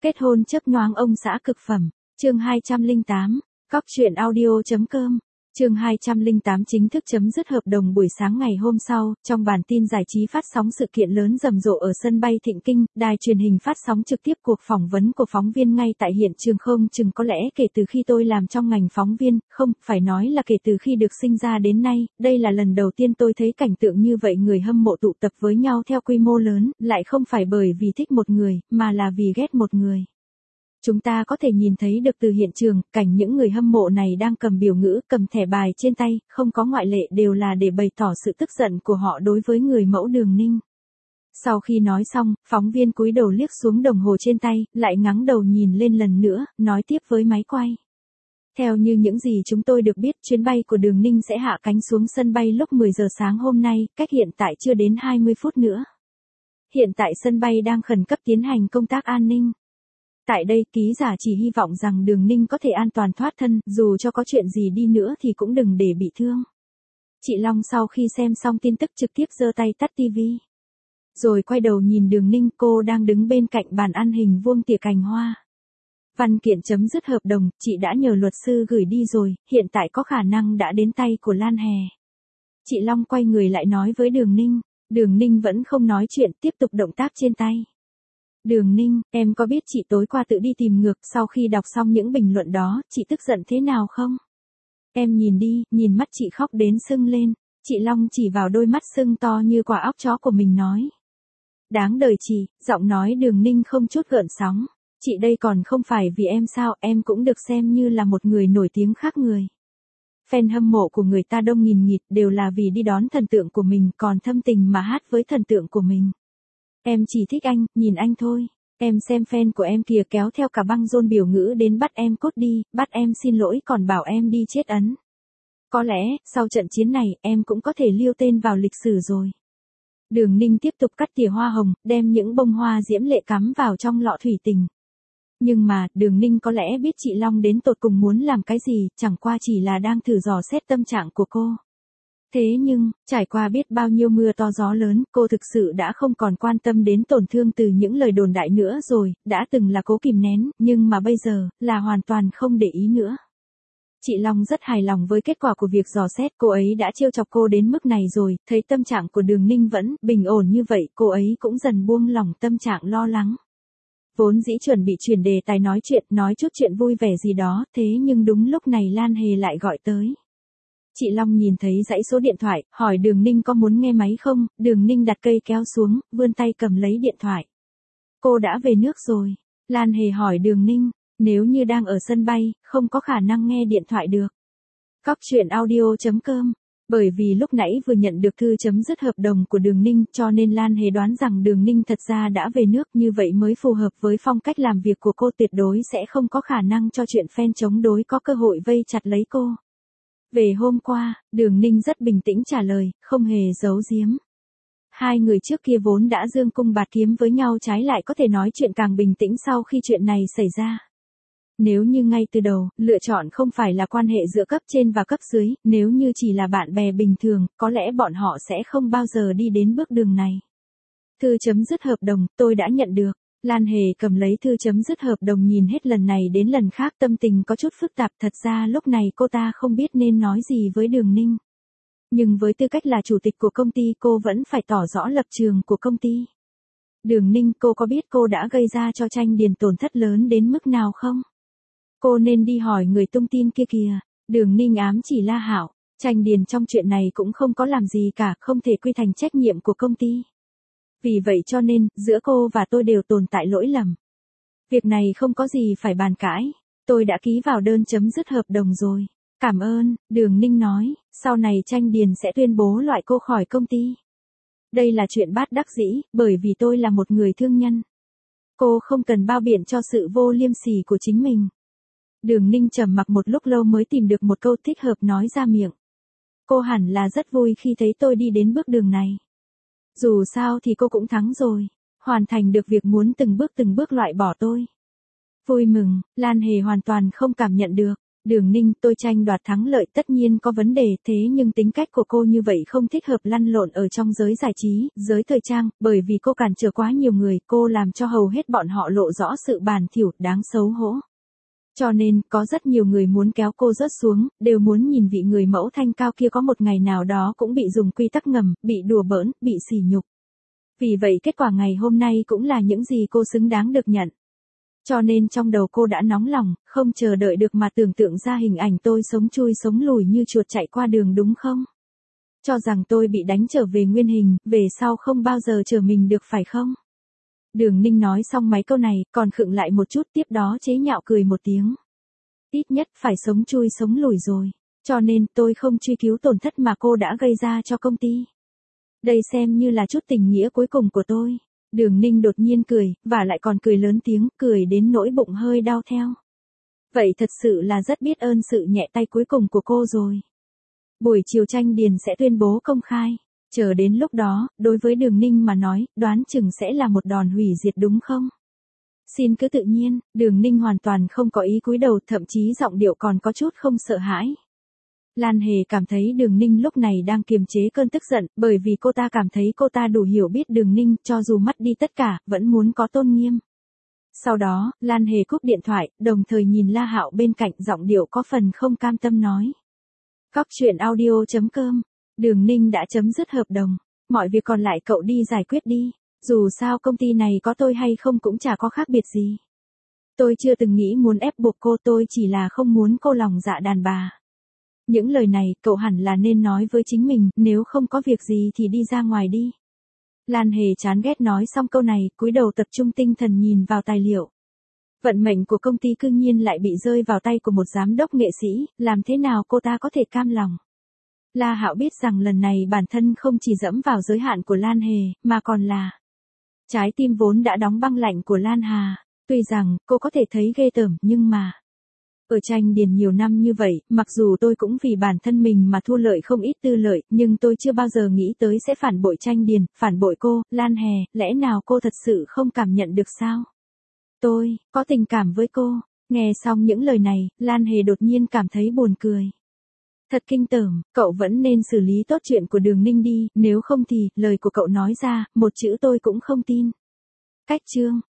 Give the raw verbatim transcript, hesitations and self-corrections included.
Kết hôn chớp nhoáng ông xã cực phẩm, chương hai trăm lẻ tám, cóc truyện audio chấm com. Chương hai trăm lẻ tám chính thức chấm dứt hợp đồng. Buổi sáng ngày hôm sau, trong bản tin giải trí phát sóng sự kiện lớn rầm rộ ở sân bay Thịnh Kinh, đài truyền hình phát sóng trực tiếp cuộc phỏng vấn của phóng viên ngay tại hiện trường. Không chừng có lẽ kể từ khi tôi làm trong ngành phóng viên, không, phải nói là kể từ khi được sinh ra đến nay, đây là lần đầu tiên tôi thấy cảnh tượng như vậy, người hâm mộ tụ tập với nhau theo quy mô lớn, lại không phải bởi vì thích một người, mà là vì ghét một người. Chúng ta có thể nhìn thấy được từ hiện trường, cảnh những người hâm mộ này đang cầm biểu ngữ, cầm thẻ bài trên tay, không có ngoại lệ, đều là để bày tỏ sự tức giận của họ đối với người mẫu Đường Ninh. Sau khi nói xong, phóng viên cúi đầu liếc xuống đồng hồ trên tay, lại ngẩng đầu nhìn lên lần nữa, nói tiếp với máy quay. Theo như những gì chúng tôi được biết, chuyến bay của Đường Ninh sẽ hạ cánh xuống sân bay lúc mười giờ sáng hôm nay, cách hiện tại chưa đến hai mươi phút nữa. Hiện tại sân bay đang khẩn cấp tiến hành công tác an ninh. Tại đây, ký giả chỉ hy vọng rằng Đường Ninh có thể an toàn thoát thân, dù cho có chuyện gì đi nữa thì cũng đừng để bị thương. Chị Long sau khi xem xong tin tức trực tiếp giơ tay tắt tivi. Rồi quay đầu nhìn Đường Ninh, cô đang đứng bên cạnh bàn ăn hình vuông tỉa cành hoa. Văn kiện chấm dứt hợp đồng, chị đã nhờ luật sư gửi đi rồi, hiện tại có khả năng đã đến tay của Lan Hè. Chị Long quay người lại nói với Đường Ninh. Đường Ninh vẫn không nói chuyện, tiếp tục động tác trên tay. Đường Ninh, em có biết chị tối qua tự đi tìm ngược sau khi đọc xong những bình luận đó, chị tức giận thế nào không? Em nhìn đi, nhìn mắt chị khóc đến sưng lên. Chị Long chỉ vào đôi mắt sưng to như quả óc chó của mình nói. Đáng đời chị, giọng nói Đường Ninh không chút gợn sóng. Chị đây còn không phải vì em sao, em cũng được xem như là một người nổi tiếng khác người. Fan hâm mộ của người ta đông nghìn nghịt, đều là vì đi đón thần tượng của mình, còn thâm tình mà hát với thần tượng của mình. Em chỉ thích anh, nhìn anh thôi. Em xem fan của em kìa, kéo theo cả băng rôn biểu ngữ đến bắt em cốt đi, bắt em xin lỗi còn bảo em đi chết ấn. Có lẽ, sau trận chiến này, em cũng có thể liêu tên vào lịch sử rồi. Đường Ninh tiếp tục cắt tỉa hoa hồng, đem những bông hoa diễm lệ cắm vào trong lọ thủy tình. Nhưng mà, Đường Ninh có lẽ biết chị Long đến tột cùng muốn làm cái gì, chẳng qua chỉ là đang thử dò xét tâm trạng của cô. Thế nhưng, trải qua biết bao nhiêu mưa to gió lớn, cô thực sự đã không còn quan tâm đến tổn thương từ những lời đồn đại nữa rồi, đã từng là cố kìm nén, nhưng mà bây giờ, là hoàn toàn không để ý nữa. Chị Long rất hài lòng với kết quả của việc dò xét, cô ấy đã trêu chọc cô đến mức này rồi, thấy tâm trạng của Đường Ninh vẫn bình ổn như vậy, cô ấy cũng dần buông lỏng tâm trạng lo lắng. Vốn dĩ chuẩn bị chuyển đề tài nói chuyện, nói chút chuyện vui vẻ gì đó, thế nhưng đúng lúc này Lan Hề lại gọi tới. Chị Long nhìn thấy dãy số điện thoại, hỏi Đường Ninh có muốn nghe máy không, Đường Ninh đặt cây kéo xuống, vươn tay cầm lấy điện thoại. Cô đã về nước rồi. Lan Hề hỏi Đường Ninh, nếu như đang ở sân bay, không có khả năng nghe điện thoại được. Cóc truyện audio chấm com. Bởi vì lúc nãy vừa nhận được thư chấm dứt hợp đồng của Đường Ninh, cho nên Lan Hề đoán rằng Đường Ninh thật ra đã về nước, như vậy mới phù hợp với phong cách làm việc của cô, tuyệt đối sẽ không có khả năng cho chuyện fan chống đối có cơ hội vây chặt lấy cô. Về hôm qua, Đường Ninh rất bình tĩnh trả lời, không hề giấu giếm. Hai người trước kia vốn đã dương cung bạt kiếm với nhau, trái lại có thể nói chuyện càng bình tĩnh sau khi chuyện này xảy ra. Nếu như ngay từ đầu, lựa chọn không phải là quan hệ giữa cấp trên và cấp dưới, nếu như chỉ là bạn bè bình thường, có lẽ bọn họ sẽ không bao giờ đi đến bước đường này. Thư chấm dứt hợp đồng, tôi đã nhận được. Lan Hề cầm lấy thư chấm dứt hợp đồng nhìn hết lần này đến lần khác, tâm tình có chút phức tạp, thật ra lúc này cô ta không biết nên nói gì với Đường Ninh. Nhưng với tư cách là chủ tịch của công ty, cô vẫn phải tỏ rõ lập trường của công ty. Đường Ninh, cô có biết cô đã gây ra cho Tranh Điền tổn thất lớn đến mức nào không? Cô nên đi hỏi người tung tin kia kìa. Đường Ninh ám chỉ La Hạo, Tranh Điền trong chuyện này cũng không có làm gì cả, không thể quy thành trách nhiệm của công ty. Vì vậy cho nên, giữa cô và tôi đều tồn tại lỗi lầm. Việc này không có gì phải bàn cãi. Tôi đã ký vào đơn chấm dứt hợp đồng rồi. Cảm ơn, Đường Ninh nói, sau này Tranh Điền sẽ tuyên bố loại cô khỏi công ty. Đây là chuyện bát đắc dĩ, bởi vì tôi là một người thương nhân. Cô không cần bao biện cho sự vô liêm sỉ của chính mình. Đường Ninh trầm mặc một lúc lâu mới tìm được một câu thích hợp nói ra miệng. Cô hẳn là rất vui khi thấy tôi đi đến bước đường này. Dù sao thì cô cũng thắng rồi, hoàn thành được việc muốn từng bước từng bước loại bỏ tôi. Vui mừng, Lan Hề hoàn toàn không cảm nhận được. Đường Ninh, tôi tranh đoạt thắng lợi tất nhiên có vấn đề, thế nhưng tính cách của cô như vậy không thích hợp lăn lộn ở trong giới giải trí, giới thời trang, bởi vì cô cản trở quá nhiều người, cô làm cho hầu hết bọn họ lộ rõ sự bẩn thỉu, đáng xấu hổ. Cho nên, có rất nhiều người muốn kéo cô rớt xuống, đều muốn nhìn vị người mẫu thanh cao kia có một ngày nào đó cũng bị dùng quy tắc ngầm, bị đùa bỡn, bị sỉ nhục. Vì vậy kết quả ngày hôm nay cũng là những gì cô xứng đáng được nhận. Cho nên trong đầu cô đã nóng lòng, không chờ đợi được mà tưởng tượng ra hình ảnh tôi sống chui sống lùi như chuột chạy qua đường đúng không? Cho rằng tôi bị đánh trở về nguyên hình, về sau không bao giờ trở mình được phải không? Đường Ninh nói xong mấy câu này, còn khựng lại một chút, tiếp đó chế nhạo cười một tiếng. Ít nhất phải sống chui sống lùi rồi, cho nên tôi không truy cứu tổn thất mà cô đã gây ra cho công ty. Đây xem như là chút tình nghĩa cuối cùng của tôi. Đường Ninh đột nhiên cười, và lại còn cười lớn tiếng, cười đến nỗi bụng hơi đau theo. Vậy thật sự là rất biết ơn sự nhẹ tay cuối cùng của cô rồi. Buổi chiều tranh điền sẽ tuyên bố công khai. Chờ đến lúc đó, đối với Đường Ninh mà nói, đoán chừng sẽ là một đòn hủy diệt đúng không? Xin cứ tự nhiên, Đường Ninh hoàn toàn không có ý cúi đầu, thậm chí giọng điệu còn có chút không sợ hãi. Lan Hề cảm thấy Đường Ninh lúc này đang kiềm chế cơn tức giận, bởi vì cô ta cảm thấy cô ta đủ hiểu biết Đường Ninh, cho dù mất đi tất cả, vẫn muốn có tôn nghiêm. Sau đó, Lan Hề cúp điện thoại, đồng thời nhìn La Hạo bên cạnh, giọng điệu có phần không cam tâm nói. Cóc truyện audio chấm com, Đường Ninh đã chấm dứt hợp đồng, mọi việc còn lại cậu đi giải quyết đi, dù sao công ty này có tôi hay không cũng chả có khác biệt gì. Tôi chưa từng nghĩ muốn ép buộc cô, tôi chỉ là không muốn cô lòng dạ đàn bà. Những lời này, cậu hẳn là nên nói với chính mình, nếu không có việc gì thì đi ra ngoài đi. Lan Hề chán ghét nói xong câu này, cúi đầu tập trung tinh thần nhìn vào tài liệu. Vận mệnh của công ty cư nhiên lại bị rơi vào tay của một giám đốc nghệ sĩ, làm thế nào cô ta có thể cam lòng. La Hạo biết rằng lần này bản thân không chỉ dẫm vào giới hạn của Lan Hề, mà còn là trái tim vốn đã đóng băng lạnh của Lan Hà. Tuy rằng, cô có thể thấy ghê tởm, nhưng mà ở tranh điền nhiều năm như vậy, mặc dù tôi cũng vì bản thân mình mà thu lợi không ít tư lợi, nhưng tôi chưa bao giờ nghĩ tới sẽ phản bội tranh điền, phản bội cô, Lan Hề, lẽ nào cô thật sự không cảm nhận được sao? Tôi, có tình cảm với cô. Nghe xong những lời này, Lan Hề đột nhiên cảm thấy buồn cười. Thật kinh tởm, cậu vẫn nên xử lý tốt chuyện của Đường Ninh đi, nếu không thì, lời của cậu nói ra, một chữ tôi cũng không tin. Cách chương.